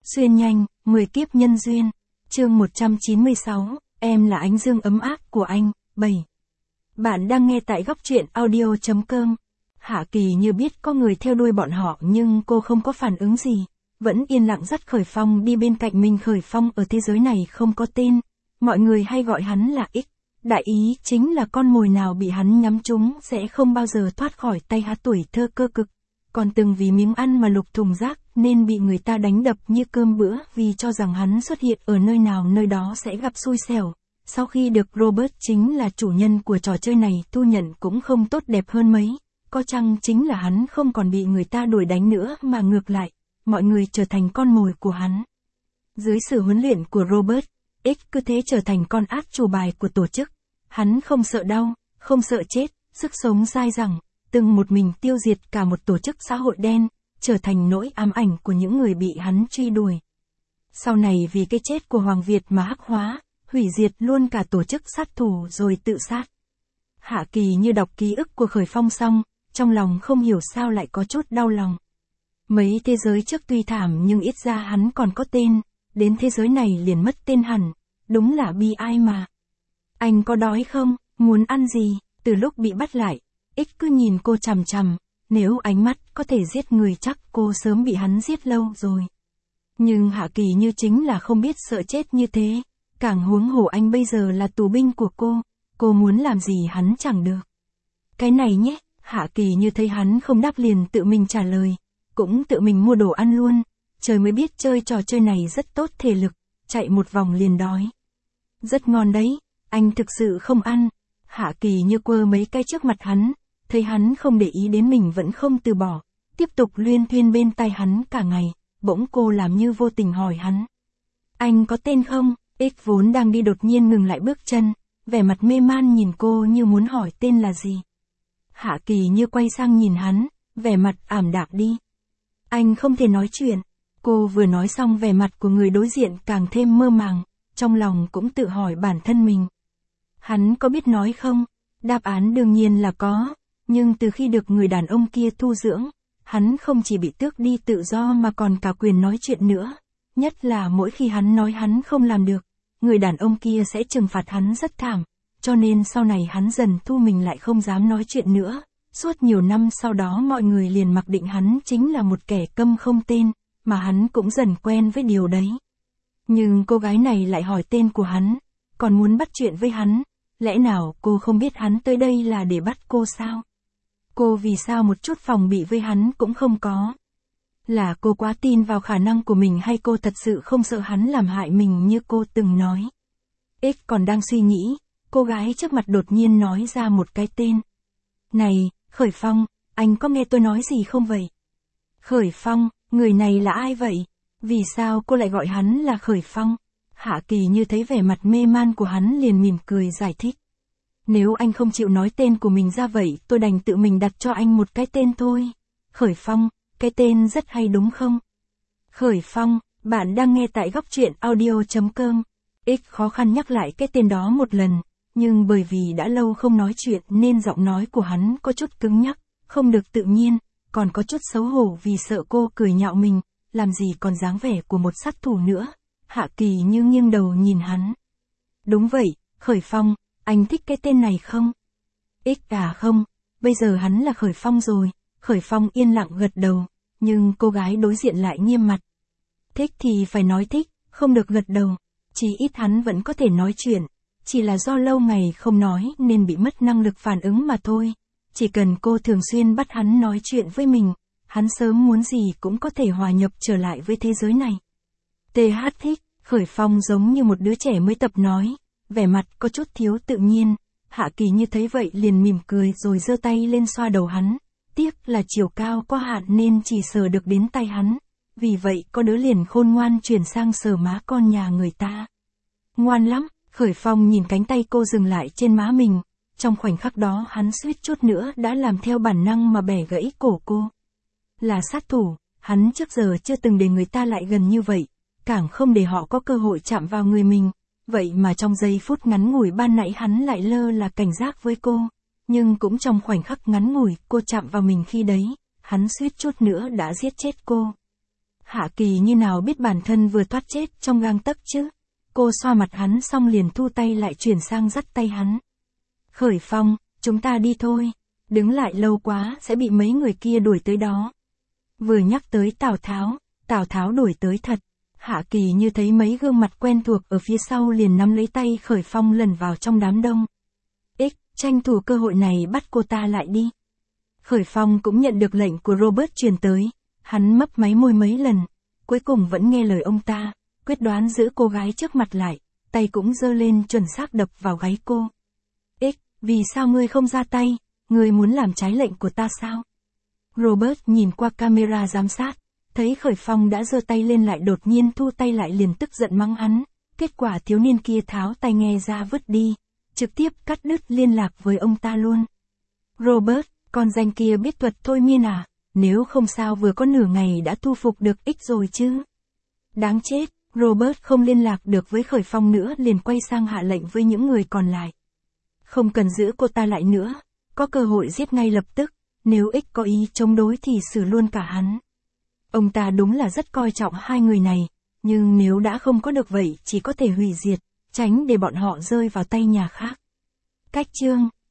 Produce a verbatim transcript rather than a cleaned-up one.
Xuyên nhanh, mười kiếp nhân duyên. Chương một trăm chín mươi sáu, em là ánh dương ấm áp của anh. bảy. Bạn đang nghe tại góc truyện audio chấm com. Hạ Kỳ như biết có người theo đuôi bọn họ nhưng cô không có phản ứng gì. Vẫn yên lặng dắt Khởi Phong đi bên cạnh mình. Khởi Phong ở thế giới này không có tên. Mọi người hay gọi hắn là X. Đại ý chính là con mồi nào bị hắn nhắm trúng sẽ không bao giờ thoát khỏi tay hắn. Tuổi thơ cơ cực. Còn từng vì miếng ăn mà lục thùng rác nên bị người ta đánh đập như cơm bữa vì cho rằng hắn xuất hiện ở nơi nào nơi đó sẽ gặp xui xẻo. Sau khi được Robert chính là chủ nhân của trò chơi này thu nhận cũng không tốt đẹp hơn mấy. Có chăng chính là hắn không còn bị người ta đuổi đánh nữa mà ngược lại, mọi người trở thành con mồi của hắn. Dưới sự huấn luyện của Robert, X cứ thế trở thành con át chủ bài của tổ chức. Hắn không sợ đau, không sợ chết, sức sống dai dẳng, từng một mình tiêu diệt cả một tổ chức xã hội đen, trở thành nỗi ám ảnh của những người bị hắn truy đuổi. Sau này vì cái chết của Hoàng Việt mà hắc hóa, hủy diệt luôn cả tổ chức sát thủ rồi tự sát. Hạ Kỳ như đọc ký ức của Khởi Phong xong, trong lòng không hiểu sao lại có chút đau lòng. Mấy thế giới trước tuy thảm nhưng ít ra hắn còn có tên, đến thế giới này liền mất tên hẳn, đúng là bi ai mà. Anh có đói không, muốn ăn gì? Từ lúc bị bắt lại, X cứ nhìn cô chằm chằm, nếu ánh mắt có thể giết người chắc cô sớm bị hắn giết lâu rồi. Nhưng Hạ Kỳ như chính là không biết sợ chết như thế, càng huống hồ anh bây giờ là tù binh của cô, cô muốn làm gì hắn chẳng được. Cái này nhé, Hạ Kỳ như thấy hắn không đáp liền tự mình trả lời, cũng tự mình mua đồ ăn luôn, trời mới biết chơi trò chơi này rất tốt thể lực, chạy một vòng liền đói. Rất ngon đấy, anh thực sự không ăn. Hạ Kỳ như quơ mấy cái trước mặt hắn, thấy hắn không để ý đến mình vẫn không từ bỏ, tiếp tục luyên thuyên bên tai hắn cả ngày, bỗng cô làm như vô tình hỏi hắn. Anh có tên không? X vốn đang đi đột nhiên ngừng lại bước chân, vẻ mặt mê man nhìn cô như muốn hỏi tên là gì. Hạ Kỳ như quay sang nhìn hắn, vẻ mặt ảm đạm đi. Anh không thể nói chuyện. Cô vừa nói xong vẻ mặt của người đối diện càng thêm mơ màng, trong lòng cũng tự hỏi bản thân mình. Hắn có biết nói không? Đáp án đương nhiên là có, nhưng từ khi được người đàn ông kia thu dưỡng, hắn không chỉ bị tước đi tự do mà còn cả quyền nói chuyện nữa. Nhất là mỗi khi hắn nói hắn không làm được, người đàn ông kia sẽ trừng phạt hắn rất thảm, cho nên sau này hắn dần thu mình lại không dám nói chuyện nữa. Suốt nhiều năm sau đó mọi người liền mặc định hắn chính là một kẻ câm không tên, mà hắn cũng dần quen với điều đấy. Nhưng cô gái này lại hỏi tên của hắn, còn muốn bắt chuyện với hắn, lẽ nào cô không biết hắn tới đây là để bắt cô sao? Cô vì sao một chút phòng bị với hắn cũng không có? Là cô quá tin vào khả năng của mình hay cô thật sự không sợ hắn làm hại mình như cô từng nói? X còn đang suy nghĩ, cô gái trước mặt đột nhiên nói ra một cái tên. Này, Khởi Phong, anh có nghe tôi nói gì không vậy? Khởi Phong, người này là ai vậy? Vì sao cô lại gọi hắn là Khởi Phong? Hạ Kỳ như thấy vẻ mặt mê man của hắn liền mỉm cười giải thích. Nếu anh không chịu nói tên của mình ra vậy tôi đành tự mình đặt cho anh một cái tên thôi. Khởi Phong, cái tên rất hay đúng không? Khởi Phong, bạn đang nghe tại góc truyện audio chấm com. X khó khăn nhắc lại cái tên đó một lần, nhưng bởi vì đã lâu không nói chuyện nên giọng nói của hắn có chút cứng nhắc, không được tự nhiên, còn có chút xấu hổ vì sợ cô cười nhạo mình, làm gì còn dáng vẻ của một sát thủ nữa. Hạ Kỳ như nghiêng đầu nhìn hắn. Đúng vậy, Khởi Phong, anh thích cái tên này không? X à không, bây giờ hắn là Khởi Phong rồi. Khởi Phong yên lặng gật đầu, nhưng cô gái đối diện lại nghiêm mặt. Thích thì phải nói thích, không được gật đầu. Chỉ ít hắn vẫn có thể nói chuyện, chỉ là do lâu ngày không nói nên bị mất năng lực phản ứng mà thôi. Chỉ cần cô thường xuyên bắt hắn nói chuyện với mình, hắn sớm muốn gì cũng có thể hòa nhập trở lại với thế giới này. tê hát thích, Khởi Phong giống như một đứa trẻ mới tập nói, vẻ mặt có chút thiếu tự nhiên. Hạ Kỳ như thấy vậy liền mỉm cười rồi giơ tay lên xoa đầu hắn. Tiếc là chiều cao có hạn nên chỉ sờ được đến tay hắn, vì vậy có đứa liền khôn ngoan chuyển sang sờ má con nhà người ta. Ngoan lắm, Khởi Phong nhìn cánh tay cô dừng lại trên má mình, trong khoảnh khắc đó hắn suýt chút nữa đã làm theo bản năng mà bẻ gãy cổ cô. Là sát thủ, hắn trước giờ chưa từng để người ta lại gần như vậy, càng không để họ có cơ hội chạm vào người mình, vậy mà trong giây phút ngắn ngủi ban nãy hắn lại lơ là cảnh giác với cô, nhưng cũng trong khoảnh khắc ngắn ngủi cô chạm vào mình khi đấy, hắn suýt chút nữa đã giết chết cô. Hạ Kỳ như nào biết bản thân vừa thoát chết trong gang tấc chứ. Cô xoa mặt hắn xong liền thu tay lại chuyển sang dắt tay hắn. Khởi Phong, chúng ta đi thôi. Đứng lại lâu quá sẽ bị mấy người kia đuổi tới đó. Vừa nhắc tới Tào Tháo, Tào Tháo đuổi tới thật. Hạ Kỳ như thấy mấy gương mặt quen thuộc ở phía sau liền nắm lấy tay Khởi Phong lẩn vào trong đám đông. X, tranh thủ cơ hội này bắt cô ta lại đi. Khởi Phong cũng nhận được lệnh của Robert truyền tới. Hắn mấp máy môi mấy lần, cuối cùng vẫn nghe lời ông ta, quyết đoán giữ cô gái trước mặt lại, tay cũng giơ lên chuẩn xác đập vào gáy cô. X, vì sao ngươi không ra tay, ngươi muốn làm trái lệnh của ta sao? Robert nhìn qua camera giám sát, thấy Khởi Phong đã giơ tay lên lại đột nhiên thu tay lại liền tức giận mắng hắn, kết quả thiếu niên kia tháo tai nghe ra vứt đi, trực tiếp cắt đứt liên lạc với ông ta luôn. Robert, con danh kia biết thuật thôi miên à, nếu không sao vừa có nửa ngày đã thu phục được X rồi chứ. Đáng chết, Robert không liên lạc được với Khởi Phong nữa liền quay sang hạ lệnh với những người còn lại. Không cần giữ cô ta lại nữa, có cơ hội giết ngay lập tức, nếu X có ý chống đối thì xử luôn cả hắn. Ông ta đúng là rất coi trọng hai người này, nhưng nếu đã không có được vậy chỉ có thể hủy diệt, tránh để bọn họ rơi vào tay nhà khác. Cách chương